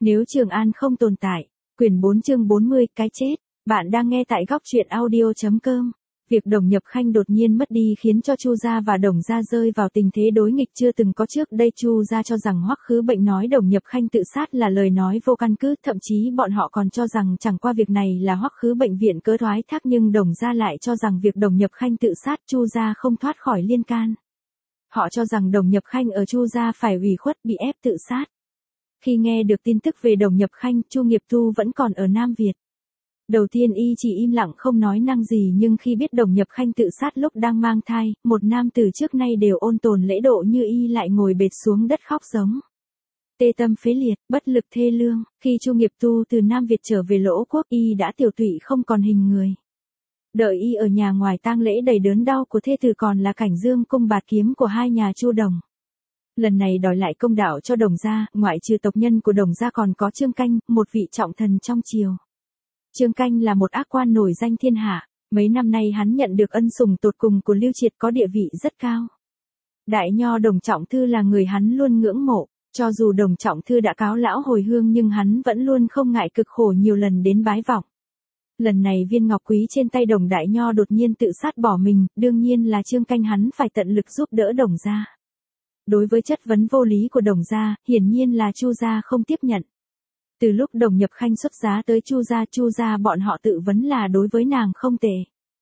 Nếu Trường An không tồn tại. Quyển 4 chương 40, cái chết. Bạn đang nghe tại góc truyện audio.com. Việc Đồng Nhập Khanh đột nhiên mất đi khiến cho Chu gia và Đồng gia rơi vào tình thế đối nghịch chưa từng có trước đây. Chu gia cho rằng Hoắc Khứ Bệnh nói Đồng Nhập Khanh tự sát là lời nói vô căn cứ, thậm chí bọn họ còn cho rằng chẳng qua việc này là Hoắc Khứ Bệnh viện cớ thoái thác, nhưng Đồng gia lại cho rằng việc Đồng Nhập Khanh tự sát Chu gia không thoát khỏi liên can. Họ cho rằng Đồng Nhập Khanh ở Chu gia phải ủy khuất bị ép tự sát. Khi nghe được tin tức về Đồng Nhập Khanh, Chu Nghiệp Tu vẫn còn ở Nam Việt. Đầu tiên y chỉ im lặng không nói năng gì, nhưng khi biết Đồng Nhập Khanh tự sát lúc đang mang thai, một nam từ trước nay đều ôn tồn lễ độ như y lại ngồi bệt xuống đất khóc giống. Tê tâm phế liệt, bất lực thê lương. Khi Chu Nghiệp Tu từ Nam Việt trở về Lỗ Quốc, y đã tiểu tụy không còn hình người. Đợi y ở nhà ngoài tang lễ đầy đớn đau của thê tử còn là cảnh dương cung bạt kiếm của hai nhà Chu Đồng. Lần này đòi lại công đạo cho Đồng gia, ngoại trừ tộc nhân của Đồng gia còn có Trương Canh, một vị trọng thần trong triều. Trương Canh là một ác quan nổi danh thiên hạ, mấy năm nay hắn nhận được ân sủng tột cùng của Lưu Triệt, có địa vị rất cao. Đại nho Đồng Trọng Thư là người hắn luôn ngưỡng mộ, cho dù Đồng Trọng Thư đã cáo lão hồi hương nhưng hắn vẫn luôn không ngại cực khổ nhiều lần đến bái vọng. Lần này viên ngọc quý trên tay Đồng đại nho đột nhiên tự sát bỏ mình, đương nhiên là Trương Canh hắn phải tận lực giúp đỡ Đồng gia. Đối với chất vấn vô lý của Đồng gia, hiển nhiên là Chu gia không tiếp nhận. Từ lúc Đồng Nhập Khanh xuất giá tới Chu gia bọn họ tự vấn là đối với nàng không tệ.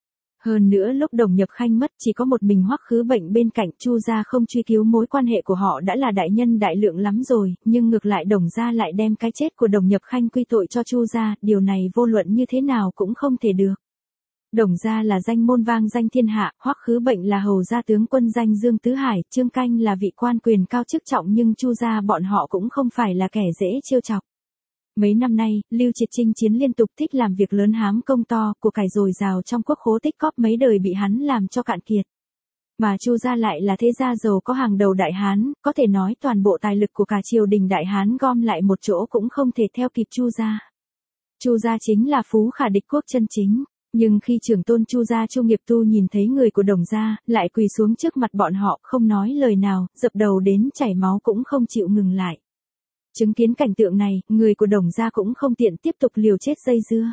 Hơn nữa lúc Đồng Nhập Khanh mất chỉ có một mình Hoắc Khứ Bệnh bên cạnh, Chu gia không truy cứu mối quan hệ của họ đã là đại nhân đại lượng lắm rồi, nhưng ngược lại Đồng gia lại đem cái chết của Đồng Nhập Khanh quy tội cho Chu gia, điều này vô luận như thế nào cũng không thể được. Đồng gia là danh môn vang danh thiên hạ, Hoắc Khứ Bệnh là hầu gia tướng quân danh Dương Tứ Hải, Trương Canh là vị quan quyền cao chức trọng, nhưng Chu gia bọn họ cũng không phải là kẻ dễ trêu chọc. Mấy năm nay, Lưu Triệt chinh chiến liên tục, thích làm việc lớn hám công to, của cải dồi dào trong quốc khố tích cóp mấy đời bị hắn làm cho cạn kiệt. Mà Chu gia lại là thế gia giàu có hàng đầu Đại Hán, có thể nói toàn bộ tài lực của cả triều đình Đại Hán gom lại một chỗ cũng không thể theo kịp Chu gia. Chu gia chính là phú khả địch quốc chân chính. Nhưng khi trưởng tôn Chu gia Chu Nghiệp Tu nhìn thấy người của Đồng gia, lại quỳ xuống trước mặt bọn họ, không nói lời nào, dập đầu đến chảy máu cũng không chịu ngừng lại. Chứng kiến cảnh tượng này, người của Đồng gia cũng không tiện tiếp tục liều chết dây dưa.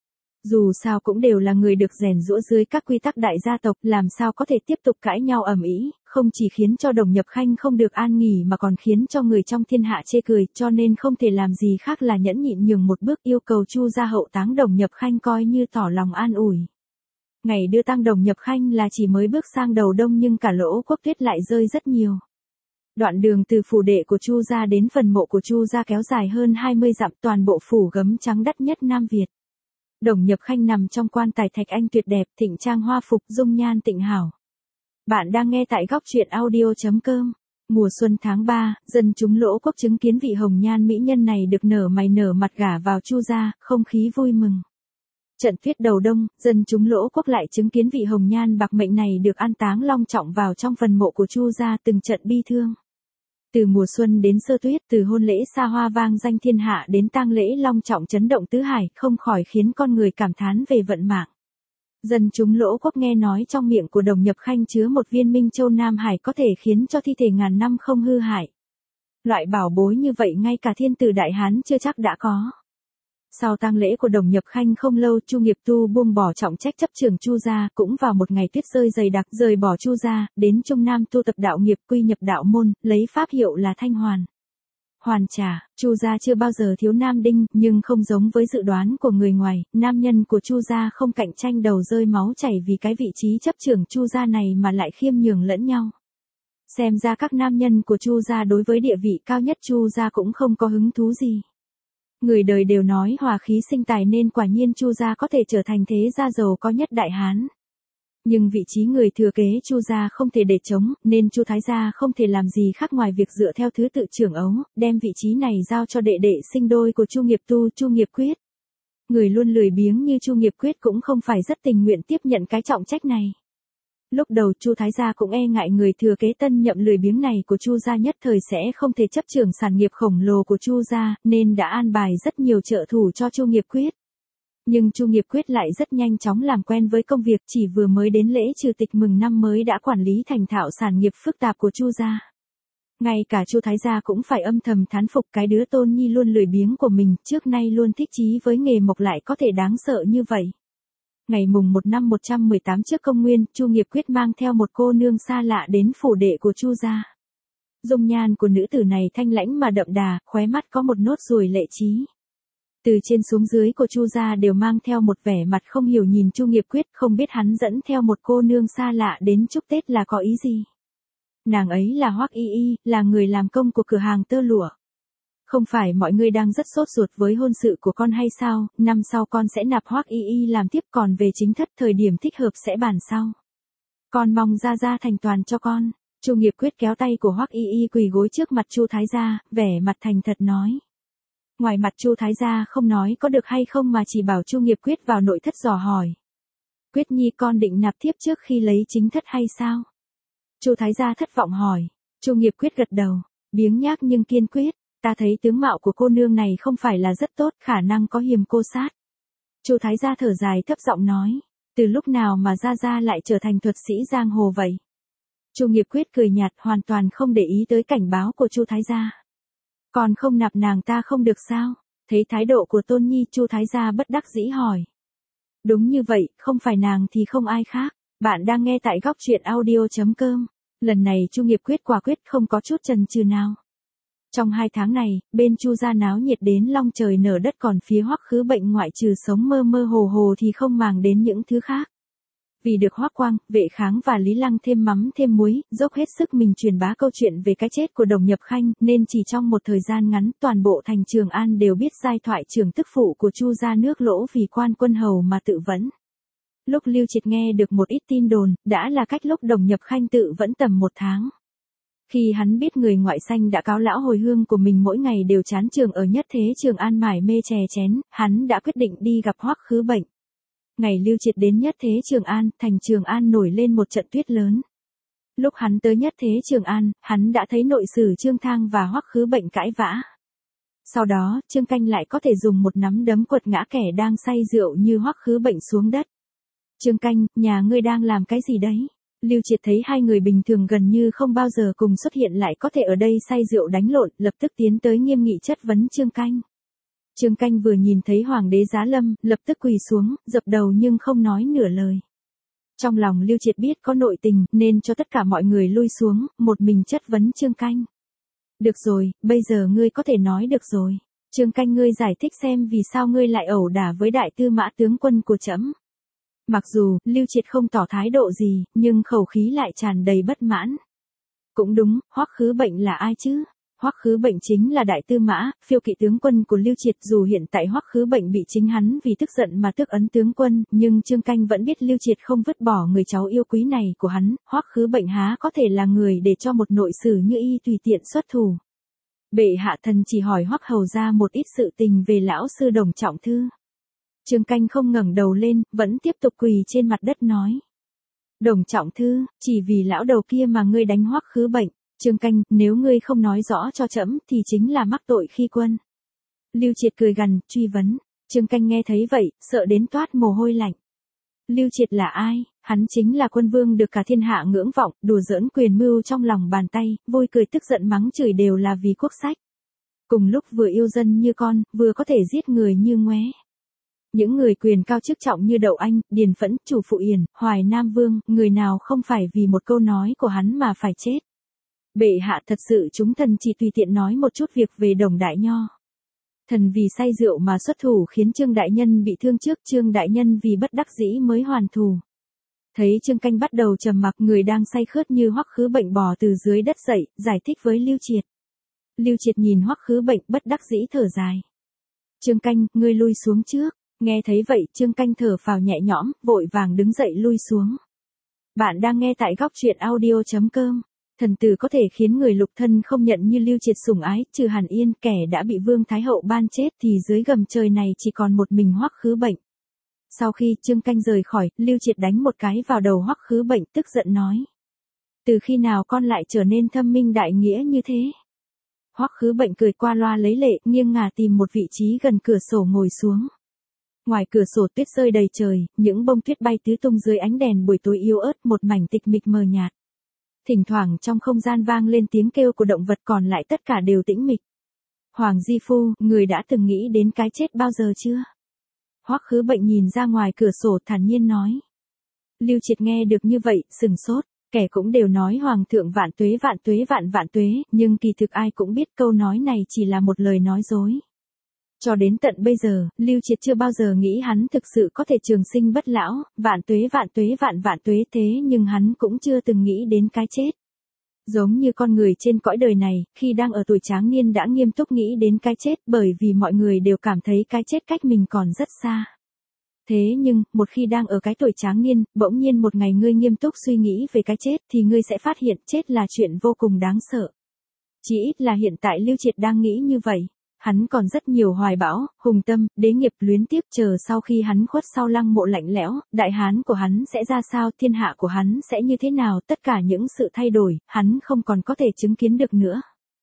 Dù sao cũng đều là người được rèn giũa dưới các quy tắc đại gia tộc, làm sao có thể tiếp tục cãi nhau ầm ĩ, không chỉ khiến cho Đồng Nhập Khanh không được an nghỉ mà còn khiến cho người trong thiên hạ chê cười, cho nên không thể làm gì khác là nhẫn nhịn nhường một bước, yêu cầu Chu gia hậu táng Đồng Nhập Khanh coi như tỏ lòng an ủi. Ngày đưa tang Đồng Nhập Khanh là chỉ mới bước sang đầu đông, nhưng cả Lỗ Quốc tuyết lại rơi rất nhiều. Đoạn đường từ phủ đệ của Chu gia đến phần mộ của Chu gia kéo dài hơn 20 dặm, toàn bộ phủ gấm trắng đắt nhất Nam Việt. Đồng Nhập Khanh nằm trong quan tài thạch anh tuyệt đẹp, thịnh trang hoa phục, dung nhan tịnh hảo. Bạn đang nghe tại góc truyện audio.com. Mùa xuân tháng 3, dân chúng Lỗ Quốc chứng kiến vị hồng nhan mỹ nhân này được nở mày nở mặt gả vào Chu gia, không khí vui mừng. Trận tuyết đầu đông, dân chúng Lỗ Quốc lại chứng kiến vị hồng nhan bạc mệnh này được an táng long trọng vào trong phần mộ của Chu gia, từng trận bi thương. Từ mùa xuân đến sơ tuyết, từ hôn lễ xa hoa vang danh thiên hạ đến tang lễ long trọng chấn động tứ hải, không khỏi khiến con người cảm thán về vận mạng. Dân chúng Lỗ Quốc nghe nói trong miệng của Đồng Nhập Khanh chứa một viên minh châu Nam Hải có thể khiến cho thi thể ngàn năm không hư hại. Loại bảo bối như vậy ngay cả thiên tử Đại Hán chưa chắc đã có. Sau tang lễ của Đồng Nhập Khanh không lâu, Chu Nghiệp Tu buông bỏ trọng trách chấp trưởng Chu gia, cũng vào một ngày tuyết rơi dày đặc, rời bỏ Chu gia, đến Trung Nam tu tập đạo nghiệp, quy nhập đạo môn, lấy pháp hiệu là Thanh Hoàn. Hoàn trả, Chu gia chưa bao giờ thiếu nam đinh, nhưng không giống với dự đoán của người ngoài, nam nhân của Chu gia không cạnh tranh đầu rơi máu chảy vì cái vị trí chấp trưởng Chu gia này mà lại khiêm nhường lẫn nhau. Xem ra các nam nhân của Chu gia đối với địa vị cao nhất Chu gia cũng không có hứng thú gì. Người đời đều nói hòa khí sinh tài nên quả nhiên Chu gia có thể trở thành thế gia giàu có nhất Đại Hán. Nhưng vị trí người thừa kế Chu gia không thể để trống, nên Chu Thái gia không thể làm gì khác ngoài việc dựa theo thứ tự trưởng ấu, đem vị trí này giao cho đệ đệ sinh đôi của Chu Nghiệp Tu, Chu Nghiệp Quyết. Người luôn lười biếng như Chu Nghiệp Quyết cũng không phải rất tình nguyện tiếp nhận cái trọng trách này. Lúc đầu Chu Thái gia cũng e ngại người thừa kế tân nhậm lười biếng này của Chu gia nhất thời sẽ không thể chấp trưởng sản nghiệp khổng lồ của Chu gia, nên đã an bài rất nhiều trợ thủ cho Chu Nghiệp Quyết. Nhưng Chu Nghiệp Quyết lại rất nhanh chóng làm quen với công việc, chỉ vừa mới đến lễ trừ tịch mừng năm mới đã quản lý thành thạo sản nghiệp phức tạp của Chu gia. Ngay cả Chu Thái gia cũng phải âm thầm thán phục cái đứa Tôn Nhi luôn lười biếng của mình, trước nay luôn thích chí với nghề mộc lại có thể đáng sợ như vậy. Ngày mùng 1 năm 118 trước công nguyên, Chu Nghiệp Quyết mang theo một cô nương xa lạ đến phủ đệ của Chu gia. Dung nhan của nữ tử này thanh lãnh mà đậm đà, khóe mắt có một nốt ruồi lệ trí. Từ trên xuống dưới của Chu gia đều mang theo một vẻ mặt không hiểu nhìn Chu Nghiệp Quyết, không biết hắn dẫn theo một cô nương xa lạ đến chúc Tết là có ý gì. Nàng ấy là Hoắc Y Y, là người làm công của cửa hàng tơ lụa. Không phải mọi người đang rất sốt ruột với hôn sự của con hay sao, năm sau con sẽ nạp Hoắc Y Y làm tiếp, còn về chính thất thời điểm thích hợp sẽ bàn sau. Con mong gia gia thành toàn cho con. Chu Nghiệp Quyết kéo tay của Hoắc Y Y quỳ gối trước mặt Chu Thái gia, vẻ mặt thành thật nói. Ngoài mặt Chu Thái gia không nói có được hay không mà chỉ bảo Chu Nghiệp Quyết vào nội thất dò hỏi. Quyết Nhi con định nạp tiếp trước khi lấy chính thất hay sao? Chu Thái gia thất vọng hỏi. Chu Nghiệp Quyết gật đầu, biếng nhác nhưng kiên quyết. Ta thấy tướng mạo của cô nương này không phải là rất tốt, khả năng có hiềm cô sát. Chu Thái gia thở dài thấp giọng nói. Từ lúc nào mà gia gia lại trở thành thuật sĩ giang hồ vậy? Chu Nghiệp Quyết cười nhạt, hoàn toàn không để ý tới cảnh báo của Chu Thái gia. Còn không nạp nàng ta không được sao? Thấy thái độ của Tôn Nhi, Chu Thái gia bất đắc dĩ hỏi. Đúng như vậy, không phải nàng thì không ai khác. Bạn đang nghe tại góc truyện audio.com. Lần này Chu Nghiệp Quyết quả quyết không có chút chần chừ nào. Trong 2 tháng này, bên Chu gia náo nhiệt đến long trời nở đất, còn phía Hoắc Khứ Bệnh ngoại trừ sống mơ mơ hồ hồ thì không màng đến những thứ khác. Vì được Hoắc Quang, Vệ Kháng và Lý Lăng thêm mắm thêm muối, dốc hết sức mình truyền bá câu chuyện về cái chết của Đồng Nhập Khanh, nên chỉ trong một thời gian ngắn toàn bộ thành Trường An đều biết giai thoại trưởng tức phụ của Chu gia nước lỗ vì quan quân hầu mà tự vẫn. Lúc Lưu Triệt nghe được một ít tin đồn, đã là cách lúc Đồng Nhập Khanh tự vẫn tầm 1 tháng. Khi hắn biết người ngoại xanh đã cáo lão hồi hương của mình mỗi ngày đều chán trường ở nhất thế Trường An mải mê chè chén, hắn đã quyết định đi gặp Hoắc Khứ Bệnh. Ngày Lưu Triệt đến nhất thế Trường An, thành Trường An nổi lên một trận tuyết lớn. Lúc hắn tới nhất thế Trường An, hắn đã thấy nội sử Trương Thang và Hoắc Khứ Bệnh cãi vã. Sau đó, Trương Canh lại có thể dùng một nắm đấm quật ngã kẻ đang say rượu như Hoắc Khứ Bệnh xuống đất. Trương Canh, nhà ngươi đang làm cái gì đấy? Lưu Triệt thấy hai người bình thường gần như không bao giờ cùng xuất hiện lại có thể ở đây say rượu đánh lộn, lập tức tiến tới nghiêm nghị chất vấn Trương Canh. Trương Canh vừa nhìn thấy Hoàng đế Giá Lâm, lập tức quỳ xuống, dập đầu nhưng không nói nửa lời. Trong lòng Lưu Triệt biết có nội tình, nên cho tất cả mọi người lui xuống, một mình chất vấn Trương Canh. Được rồi, bây giờ ngươi có thể nói được rồi. Trương Canh, ngươi giải thích xem vì sao ngươi lại ẩu đả với đại tư mã tướng quân của trẫm. Mặc dù, Lưu Triệt không tỏ thái độ gì, nhưng khẩu khí lại tràn đầy bất mãn. Cũng đúng, Hoắc Khứ Bệnh là ai chứ? Hoắc Khứ Bệnh chính là đại tư mã, phiêu kỵ tướng quân của Lưu Triệt, dù hiện tại Hoắc Khứ Bệnh bị chính hắn vì tức giận mà tước ấn tướng quân, nhưng Trương Canh vẫn biết Lưu Triệt không vứt bỏ người cháu yêu quý này của hắn, Hoắc Khứ Bệnh há có thể là người để cho một nội sử như y tùy tiện xuất thủ. Bệ hạ thần chỉ hỏi Hoắc hầu ra một ít sự tình về lão sư Đồng Trọng Thư. Trương Canh không ngẩng đầu lên, vẫn tiếp tục quỳ trên mặt đất nói. Đồng Trọng Thư, chỉ vì lão đầu kia mà ngươi đánh Hoắc Khứ Bệnh. Trương Canh, nếu ngươi không nói rõ cho trẫm thì chính là mắc tội khi quân. Lưu Triệt cười gằn, truy vấn. Trương Canh nghe thấy vậy, sợ đến toát mồ hôi lạnh. Lưu Triệt là ai? Hắn chính là quân vương được cả thiên hạ ngưỡng vọng, đùa giỡn quyền mưu trong lòng bàn tay, vui cười tức giận mắng chửi đều là vì quốc sách. Cùng lúc vừa yêu dân như con, vừa có thể giết người như ngoé. Những người quyền cao chức trọng như Đậu Anh, Điền Phẫn, Chủ Phụ Yển, Hoài Nam Vương, người nào không phải vì một câu nói của hắn mà phải chết. Bệ hạ thật sự chúng thần chỉ tùy tiện nói một chút việc về Đồng Đại Nho. Thần vì say rượu mà xuất thủ khiến Trương Đại Nhân bị thương trước, Trương Đại Nhân vì bất đắc dĩ mới hoàn thù. Thấy Trương Canh bắt đầu trầm mặc, người đang say khướt như Hoắc Khứ Bệnh bò từ dưới đất dậy, giải thích với Lưu Triệt. Lưu Triệt nhìn Hoắc Khứ Bệnh bất đắc dĩ thở dài. Trương Canh, ngươi lui xuống trước. Nghe thấy vậy, Trương Canh thở phào nhẹ nhõm, vội vàng đứng dậy lui xuống. Bạn đang nghe tại góc truyện audio.com. Thần tử có thể khiến người lục thân không nhận như Lưu Triệt sủng ái, trừ Hàn Yên, kẻ đã bị Vương Thái Hậu ban chết thì dưới gầm trời này chỉ còn một mình Hoắc Khứ Bệnh. Sau khi Trương Canh rời khỏi, Lưu Triệt đánh một cái vào đầu Hoắc Khứ Bệnh, tức giận nói. Từ khi nào con lại trở nên thâm minh đại nghĩa như thế? Hoắc Khứ Bệnh cười qua loa lấy lệ, nghiêng ngả tìm một vị trí gần cửa sổ ngồi xuống. Ngoài cửa sổ tuyết rơi đầy trời, những bông tuyết bay tứ tung dưới ánh đèn buổi tối yếu ớt, một mảnh tịch mịch mờ nhạt. Thỉnh thoảng trong không gian vang lên tiếng kêu của động vật, còn lại tất cả đều tĩnh mịch. Hoàng Di Phu, người đã từng nghĩ đến cái chết bao giờ chưa? Hoắc Khứ Bệnh nhìn ra ngoài cửa sổ thản nhiên nói. Lưu Triệt nghe được như vậy, sừng sốt. Kẻ cũng đều nói Hoàng thượng vạn tuế vạn tuế, nhưng kỳ thực ai cũng biết câu nói này chỉ là một lời nói dối. Cho đến tận bây giờ, Lưu Triệt chưa bao giờ nghĩ hắn thực sự có thể trường sinh bất lão, vạn tuế vạn tuế, thế nhưng hắn cũng chưa từng nghĩ đến cái chết. Giống như con người trên cõi đời này, khi đang ở tuổi tráng niên đã nghiêm túc nghĩ đến cái chết, bởi vì mọi người đều cảm thấy cái chết cách mình còn rất xa. Thế nhưng, một khi đang ở cái tuổi tráng niên, bỗng nhiên một ngày ngươi nghiêm túc suy nghĩ về cái chết thì ngươi sẽ phát hiện chết là chuyện vô cùng đáng sợ. Chỉ ít là hiện tại Lưu Triệt đang nghĩ như vậy. Hắn còn rất nhiều hoài bão, hùng tâm, đế nghiệp luyến tiếc, chờ sau khi hắn khuất sau lăng mộ lạnh lẽo, đại hán của hắn sẽ ra sao, thiên hạ của hắn sẽ như thế nào, tất cả những sự thay đổi, hắn không còn có thể chứng kiến được nữa.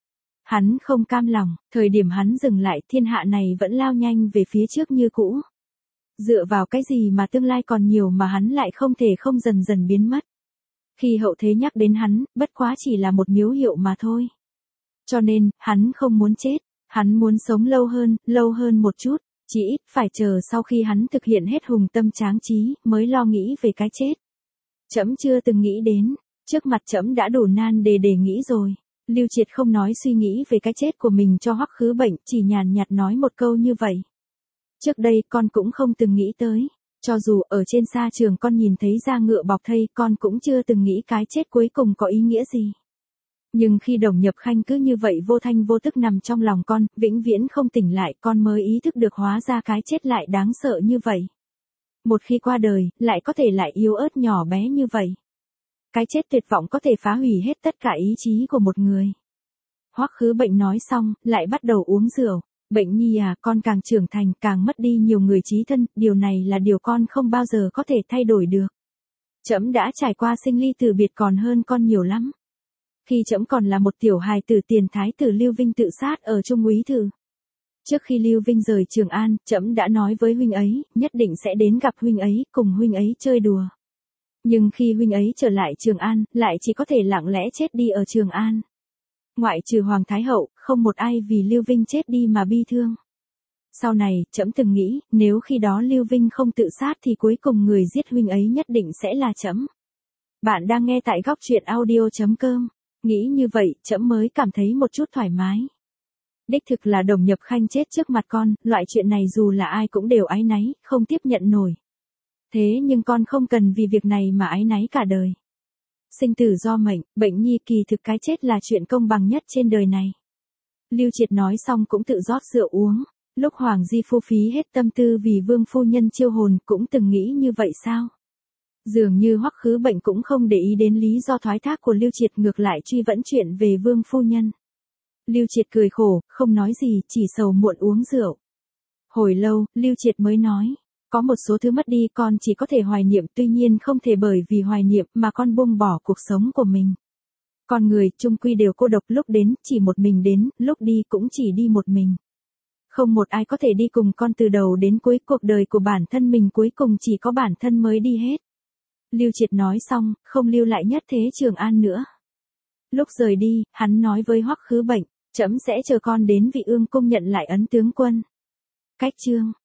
Hắn không cam lòng, thời điểm hắn dừng lại, thiên hạ này vẫn lao nhanh về phía trước như cũ. Dựa vào cái gì mà tương lai còn nhiều mà hắn lại không thể không dần dần biến mất. Khi hậu thế nhắc đến hắn, bất quá chỉ là một miếu hiệu mà thôi. Cho nên, hắn không muốn chết. Hắn muốn sống lâu hơn một chút, chỉ ít phải chờ sau khi hắn thực hiện hết hùng tâm tráng trí, mới lo nghĩ về cái chết. Trẫm chưa từng nghĩ đến, trước mặt trẫm đã đủ nan đề để nghĩ rồi. Lưu Triệt không nói suy nghĩ về cái chết của mình cho Hoắc Khứ Bệnh, chỉ nhàn nhạt nói một câu như vậy. Trước đây con cũng không từng nghĩ tới, cho dù ở trên sa trường con nhìn thấy da ngựa bọc thây, con cũng chưa từng nghĩ cái chết cuối cùng có ý nghĩa gì. Nhưng khi Đồng Nhập Khanh cứ như vậy vô thanh vô tức nằm trong lòng con, vĩnh viễn không tỉnh lại, con mới ý thức được hóa ra cái chết lại đáng sợ như vậy. Một khi qua đời, lại có thể lại yếu ớt nhỏ bé như vậy. Cái chết tuyệt vọng có thể phá hủy hết tất cả ý chí của một người. Hoắc Khứ Bệnh nói xong, lại bắt đầu uống rượu. Bệnh nhi à, con càng trưởng thành, càng mất đi nhiều người chí thân, điều này là điều con không bao giờ có thể thay đổi được. Trẫm đã trải qua sinh ly từ biệt còn hơn con nhiều lắm. Khi trẫm còn là một tiểu hài tử, tiền thái tử Lưu Vinh tự sát ở Trung Úy Thử. Trước khi Lưu Vinh rời Trường An, trẫm đã nói với huynh ấy, nhất định sẽ đến gặp huynh ấy, cùng huynh ấy chơi đùa. Nhưng khi huynh ấy trở lại Trường An, lại chỉ có thể lặng lẽ chết đi ở Trường An. Ngoại trừ Hoàng Thái Hậu, không một ai vì Lưu Vinh chết đi mà bi thương. Sau này, trẫm từng nghĩ, nếu khi đó Lưu Vinh không tự sát thì cuối cùng người giết huynh ấy nhất định sẽ là trẫm. Bạn đang nghe tại góc truyện audio.com. Nghĩ như vậy, trẫm mới cảm thấy một chút thoải mái. Đích thực là Đồng Nhập Khanh chết trước mặt con, loại chuyện này dù là ai cũng đều áy náy, không tiếp nhận nổi. Thế nhưng con không cần vì việc này mà áy náy cả đời. Sinh tử do mệnh, bệnh nhi, kỳ thực cái chết là chuyện công bằng nhất trên đời này. Lưu Triệt nói xong cũng tự rót rượu uống. Lúc Hoàng Di Phu phí hết tâm tư vì Vương phu nhân chiêu hồn, cũng từng nghĩ như vậy sao? Dường như Hoắc Khứ Bệnh cũng không để ý đến lý do thoái thác của Lưu Triệt, ngược lại truy vấn chuyện về Vương phu nhân. Lưu Triệt cười khổ, không nói gì, chỉ sầu muộn uống rượu. Hồi lâu, Lưu Triệt mới nói, có một số thứ mất đi con chỉ có thể hoài niệm, tuy nhiên không thể bởi vì hoài niệm mà con buông bỏ cuộc sống của mình. Con người chung quy đều cô độc, lúc đến chỉ một mình đến, lúc đi cũng chỉ đi một mình. Không một ai có thể đi cùng con từ đầu đến cuối, cuộc đời của bản thân mình cuối cùng chỉ có bản thân mới đi hết. Lưu Triệt nói xong, không lưu lại nhất thế Trường An nữa. Lúc rời đi, hắn nói với Hoắc Khứ Bệnh, trẫm sẽ chờ con đến Vị Ương cung nhận lại ấn tướng quân. Cách chương